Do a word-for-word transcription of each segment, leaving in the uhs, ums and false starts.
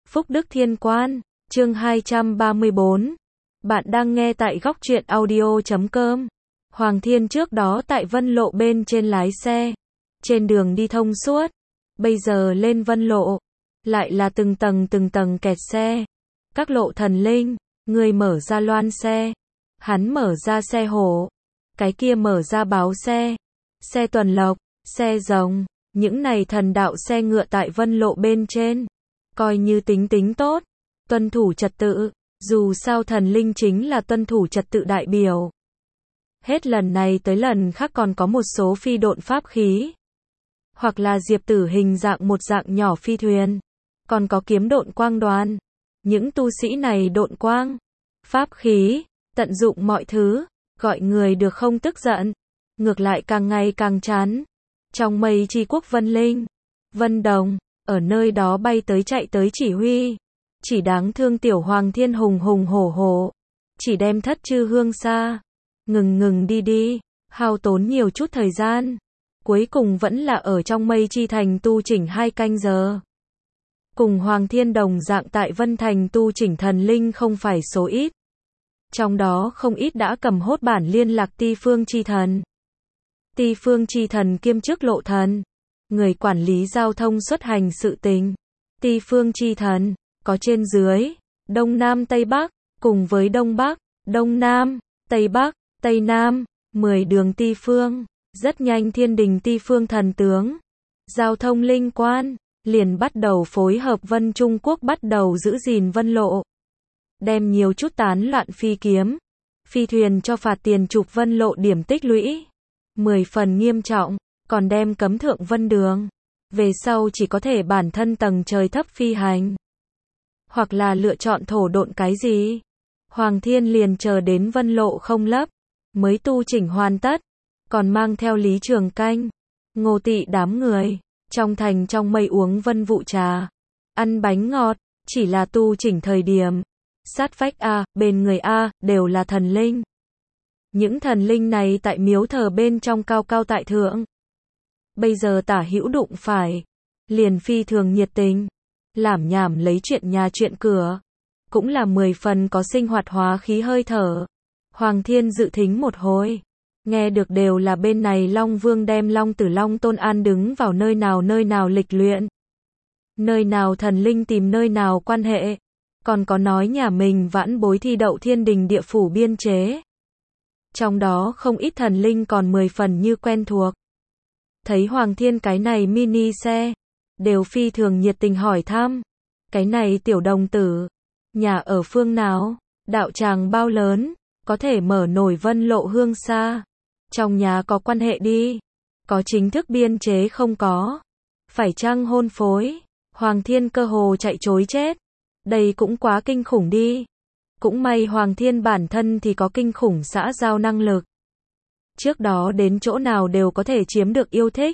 Phúc Đức Thiên Quan, chương hai trăm ba mươi bốn. Bạn đang nghe tại góc truyện audio chấm com. Hoàng Thiên trước đó tại Vân Lộ bên trên lái xe, trên đường đi thông suốt, bây giờ lên Vân Lộ, lại là từng tầng từng tầng kẹt xe. Các lộ thần linh, người mở ra loan xe, hắn mở ra xe hổ, cái kia mở ra báo xe, xe tuần lộc, xe rồng, những này thần đạo xe ngựa tại Vân Lộ bên trên, coi như tính tính tốt, tuân thủ trật tự, dù sao thần linh chính là tuân thủ trật tự đại biểu. Hết lần này tới lần khác còn có một số phi độn pháp khí, hoặc là diệp tử hình dạng một dạng nhỏ phi thuyền, còn có kiếm độn quang đoàn. Những tu sĩ này độn quang, pháp khí, tận dụng mọi thứ, gọi người được không tức giận, ngược lại càng ngày càng chán. Trong mây chi quốc Vân Linh, Vân Đồng, ở nơi đó bay tới chạy tới chỉ huy, chỉ đáng thương tiểu Hoàng Thiên hùng hùng hổ hổ, chỉ đem thất chư hương xa, ngừng ngừng đi đi, hao tốn nhiều chút thời gian, cuối cùng vẫn là ở trong mây chi thành tu chỉnh hai canh giờ. Cùng Hoàng Thiên đồng dạng tại Vân Thành tu chỉnh thần linh không phải số ít, trong đó không ít đã cầm hốt bản liên lạc Ti Phương chi thần. Ti Phương chi thần kiêm chức lộ thần, người quản lý giao thông xuất hành sự tình. Ti Phương chi thần có trên dưới, đông nam tây bắc, cùng với đông bắc, đông nam, tây bắc, tây nam, mười đường Ti Phương. Rất nhanh Thiên Đình Ti Phương thần tướng, giao thông linh quan, liền bắt đầu phối hợp Vân Trung Quốc bắt đầu giữ gìn Vân Lộ. Đem nhiều chút tán loạn phi kiếm, phi thuyền cho phạt tiền chụp Vân Lộ điểm tích lũy. Mười phần nghiêm trọng, còn đem cấm thượng Vân Đường. Về sau chỉ có thể bản thân tầng trời thấp phi hành. Hoặc là lựa chọn thổ độn cái gì. Hoàng Thiên liền chờ đến Vân Lộ không lấp, mới tu chỉnh hoàn tất. Còn mang theo Lý Trường Canh, Ngô Tị đám người, trong thành trong mây uống vân vụ trà, ăn bánh ngọt, chỉ là tu chỉnh thời điểm. Sát vách A, bên người A, đều là thần linh. Những thần linh này tại miếu thờ bên trong cao cao tại thượng. Bây giờ tả hữu đụng phải, liền phi thường nhiệt tình, lảm nhảm lấy chuyện nhà chuyện cửa, cũng là mười phần có sinh hoạt hóa khí hơi thở. Hoàng Thiên dự thính một hồi, nghe được đều là bên này Long Vương đem Long Tử Long Tôn An đứng vào nơi nào nơi nào lịch luyện. Nơi nào thần linh tìm nơi nào quan hệ, còn có nói nhà mình vãn bối thi đậu Thiên Đình địa phủ biên chế. Trong đó không ít thần linh còn mười phần như quen thuộc. Thấy Hoàng Thiên cái này mini xe, đều phi thường nhiệt tình hỏi thăm. Cái này tiểu đồng tử, nhà ở phương nào, đạo tràng bao lớn, có thể mở nổi Vân Lộ hương xa. Trong nhà có quan hệ đi, có chính thức biên chế không có, phải chăng hôn phối. Hoàng Thiên cơ hồ chạy chối chết. Đây cũng quá kinh khủng đi. Cũng may Hoàng Thiên bản thân thì có kinh khủng xã giao năng lực. Trước đó đến chỗ nào đều có thể chiếm được yêu thích.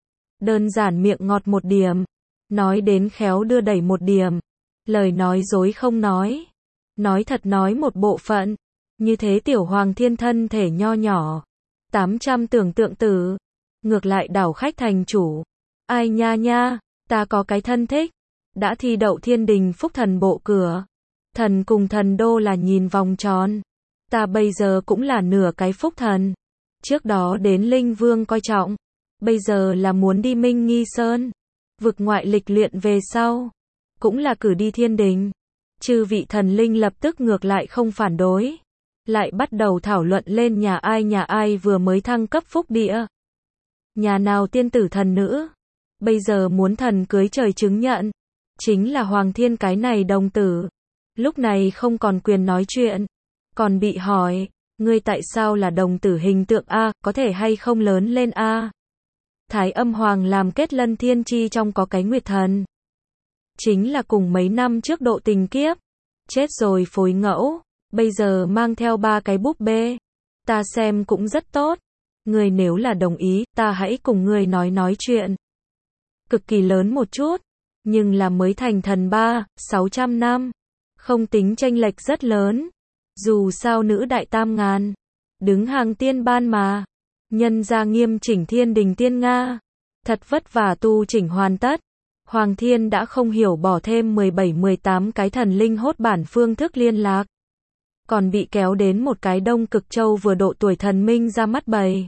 Đơn giản miệng ngọt một điểm, nói đến khéo đưa đẩy một điểm, lời nói dối không nói, nói thật nói một bộ phận. Như thế tiểu Hoàng Thiên thân thể nho nhỏ, tám trăm tưởng tượng tử, ngược lại đảo khách thành chủ. Ai nha nha, ta có cái thân thích, đã thi đậu Thiên Đình Phúc Thần bộ cửa. Thần cùng thần đô là nhìn vòng tròn. Ta bây giờ cũng là nửa cái phúc thần. Trước đó đến Linh Vương coi trọng, bây giờ là muốn đi Minh Nghi Sơn, vực ngoại lịch luyện về sau, cũng là cử đi Thiên Đình. Chư vị thần linh lập tức ngược lại không phản đối, lại bắt đầu thảo luận lên nhà ai nhà ai vừa mới thăng cấp phúc địa. Nhà nào tiên tử thần nữ, bây giờ muốn thần cưới trời chứng nhận, chính là Hoàng Thiên cái này đồng tử. Lúc này không còn quyền nói chuyện, còn bị hỏi, ngươi tại sao là đồng tử hình tượng A, có thể hay không lớn lên A. Thái Âm Hoàng làm kết lân thiên chi trong có cái nguyệt thần. Chính là cùng mấy năm trước độ tình kiếp, chết rồi phối ngẫu, bây giờ mang theo ba cái búp bê. Ta xem cũng rất tốt, ngươi nếu là đồng ý, ta hãy cùng ngươi nói nói chuyện. Cực kỳ lớn một chút, nhưng là mới thành thần ba, sáu trăm năm. Không tính chênh lệch rất lớn. Dù sao nữ đại tam ngàn, đứng hàng tiên ban mà. Nhân ra nghiêm chỉnh Thiên Đình tiên Nga, thật vất vả tu chỉnh hoàn tất, Hoàng Thiên đã không hiểu bỏ thêm mười bảy mười tám cái thần linh hốt bản phương thức liên lạc. Còn bị kéo đến một cái Đông Cực Châu vừa độ tuổi thần minh ra mắt bầy.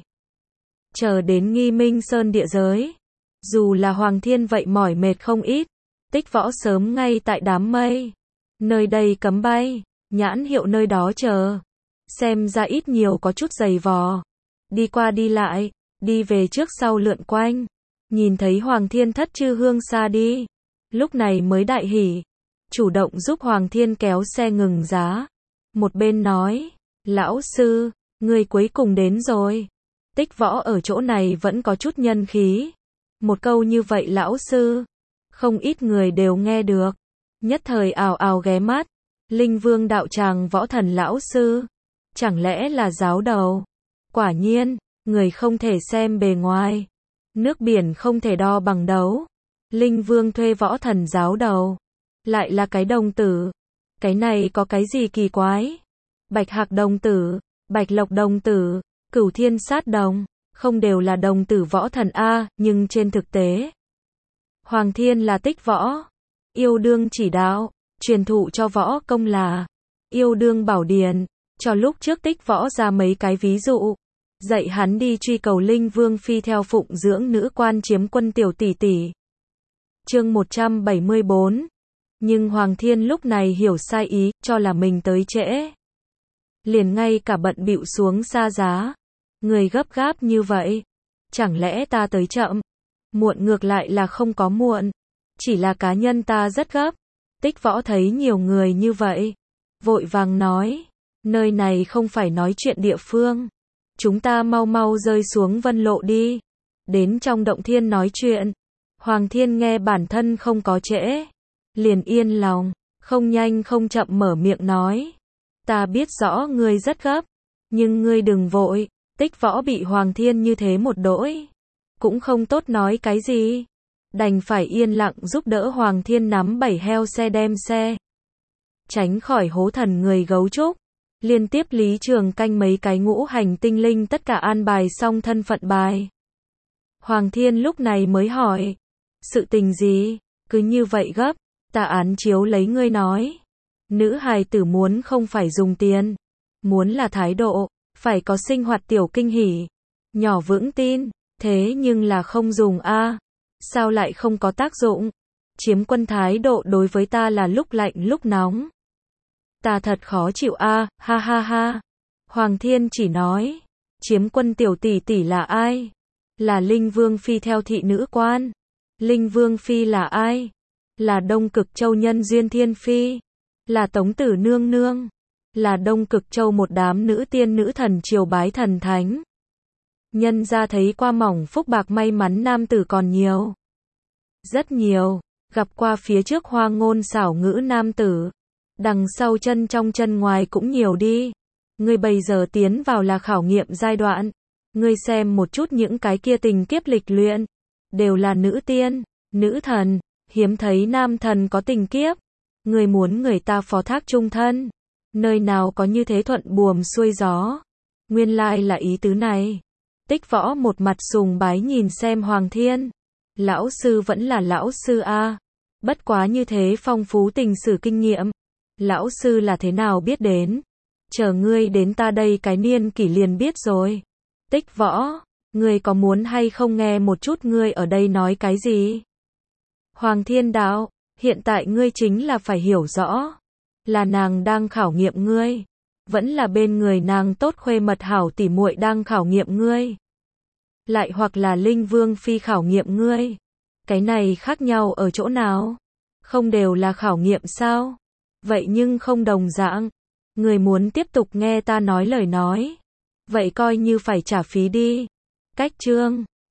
Chờ đến Nghi Minh Sơn địa giới. Dù là Hoàng Thiên vậy mỏi mệt không ít. Tích Võ sớm ngay tại đám mây. Nơi đây cấm bay, nhãn hiệu nơi đó chờ. Xem ra ít nhiều có chút dày vò. Đi qua đi lại, đi về trước sau lượn quanh. Nhìn thấy Hoàng Thiên thất chư hương xa đi. Lúc này mới đại hỉ. Chủ động giúp Hoàng Thiên kéo xe ngừng giá. Một bên nói, lão sư, người cuối cùng đến rồi. Tích Võ ở chỗ này vẫn có chút nhân khí. Một câu như vậy lão sư. Không ít người đều nghe được. Nhất thời ào ào ghé mắt. Linh Vương đạo tràng võ thần lão sư. Chẳng lẽ là giáo đầu? Quả nhiên, người không thể xem bề ngoài. Nước biển không thể đo bằng đấu. Linh Vương thuê võ thần giáo đầu. Lại là cái đồng tử. Cái này có cái gì kỳ quái? Bạch Hạc đồng tử, Bạch Lộc đồng tử, Cửu Thiên sát đồng. Không đều là đồng tử võ thần A, nhưng trên thực tế. Hoàng Thiên là Tích Võ. Yêu đương chỉ đạo, truyền thụ cho võ công là yêu đương bảo điển. Cho lúc trước Tích Võ ra mấy cái ví dụ. Dạy hắn đi truy cầu Linh Vương phi theo phụng dưỡng nữ quan chiếm quân tiểu tỷ tỷ. Chương một trăm bảy mươi bốn. Nhưng Hoàng Thiên lúc này hiểu sai ý, cho là mình tới trễ. Liền ngay cả bận bịu xuống xa giá. Người gấp gáp như vậy. Chẳng lẽ ta tới chậm? Muộn ngược lại là không có muộn. Chỉ là cá nhân ta rất gấp. Tích Võ thấy nhiều người như vậy. Vội vàng nói. Nơi này không phải nói chuyện địa phương. Chúng ta mau mau rơi xuống vân lộ đi. Đến trong động thiên nói chuyện. Hoàng Thiên nghe bản thân không có trễ. Liền yên lòng. Không nhanh không chậm mở miệng nói. Ta biết rõ ngươi rất gấp. Nhưng ngươi đừng vội. Tích Võ bị Hoàng Thiên như thế một đỗi. Cũng không tốt nói cái gì. Đành phải yên lặng giúp đỡ Hoàng Thiên nắm bảy heo xe đem xe. Tránh khỏi hố thần người gấu trúc. Liên tiếp Lý Trường Canh mấy cái ngũ hành tinh linh tất cả an bài xong thân phận bài. Hoàng Thiên lúc này mới hỏi. Sự tình gì? Cứ như vậy gấp. Ta án chiếu lấy ngươi nói. Nữ hài tử muốn không phải dùng tiền. Muốn là thái độ. Phải có sinh hoạt tiểu kinh hỉ. Nhỏ vững tin. Thế nhưng là không dùng a. Sao lại không có tác dụng? Chiếm quân thái độ đối với ta là lúc lạnh lúc nóng. Ta thật khó chịu a, ha ha ha. Hoàng Thiên chỉ nói. Chiếm quân tiểu tỷ tỷ là ai? Là Linh Vương phi theo thị nữ quan. Linh Vương phi là ai? Là Đông Cực Châu nhân duyên thiên phi. Là Tống Tử nương nương. Là Đông Cực Châu một đám nữ tiên nữ thần triều bái thần thánh. Nhân ra thấy qua mỏng phúc bạc may mắn nam tử còn nhiều. Rất nhiều. Gặp qua phía trước hoa ngôn xảo ngữ nam tử. Đằng sau chân trong chân ngoài cũng nhiều đi. Ngươi bây giờ tiến vào là khảo nghiệm giai đoạn. Ngươi xem một chút những cái kia tình kiếp lịch luyện. Đều là nữ tiên, nữ thần. Hiếm thấy nam thần có tình kiếp. Ngươi muốn người ta phó thác chung thân. Nơi nào có như thế thuận buồm xuôi gió. Nguyên lai là ý tứ này. Tích Võ một mặt sùng bái nhìn xem Hoàng Thiên. Lão sư vẫn là lão sư a. Bất quá như thế phong phú tình sử kinh nghiệm. Lão sư là thế nào biết đến? Chờ ngươi đến ta đây cái niên kỷ liền biết rồi. Tích Võ, ngươi có muốn hay không nghe một chút ngươi ở đây nói cái gì? Hoàng Thiên đạo, hiện tại ngươi chính là phải hiểu rõ. Là nàng đang khảo nghiệm ngươi. Vẫn là bên người nàng tốt khuê mật hảo tỉ muội đang khảo nghiệm ngươi. Lại hoặc là Linh Vương phi khảo nghiệm ngươi. Cái này khác nhau ở chỗ nào? Không đều là khảo nghiệm sao? Vậy nhưng không đồng dạng. Người muốn tiếp tục nghe ta nói lời nói. Vậy coi như phải trả phí đi. Cách chương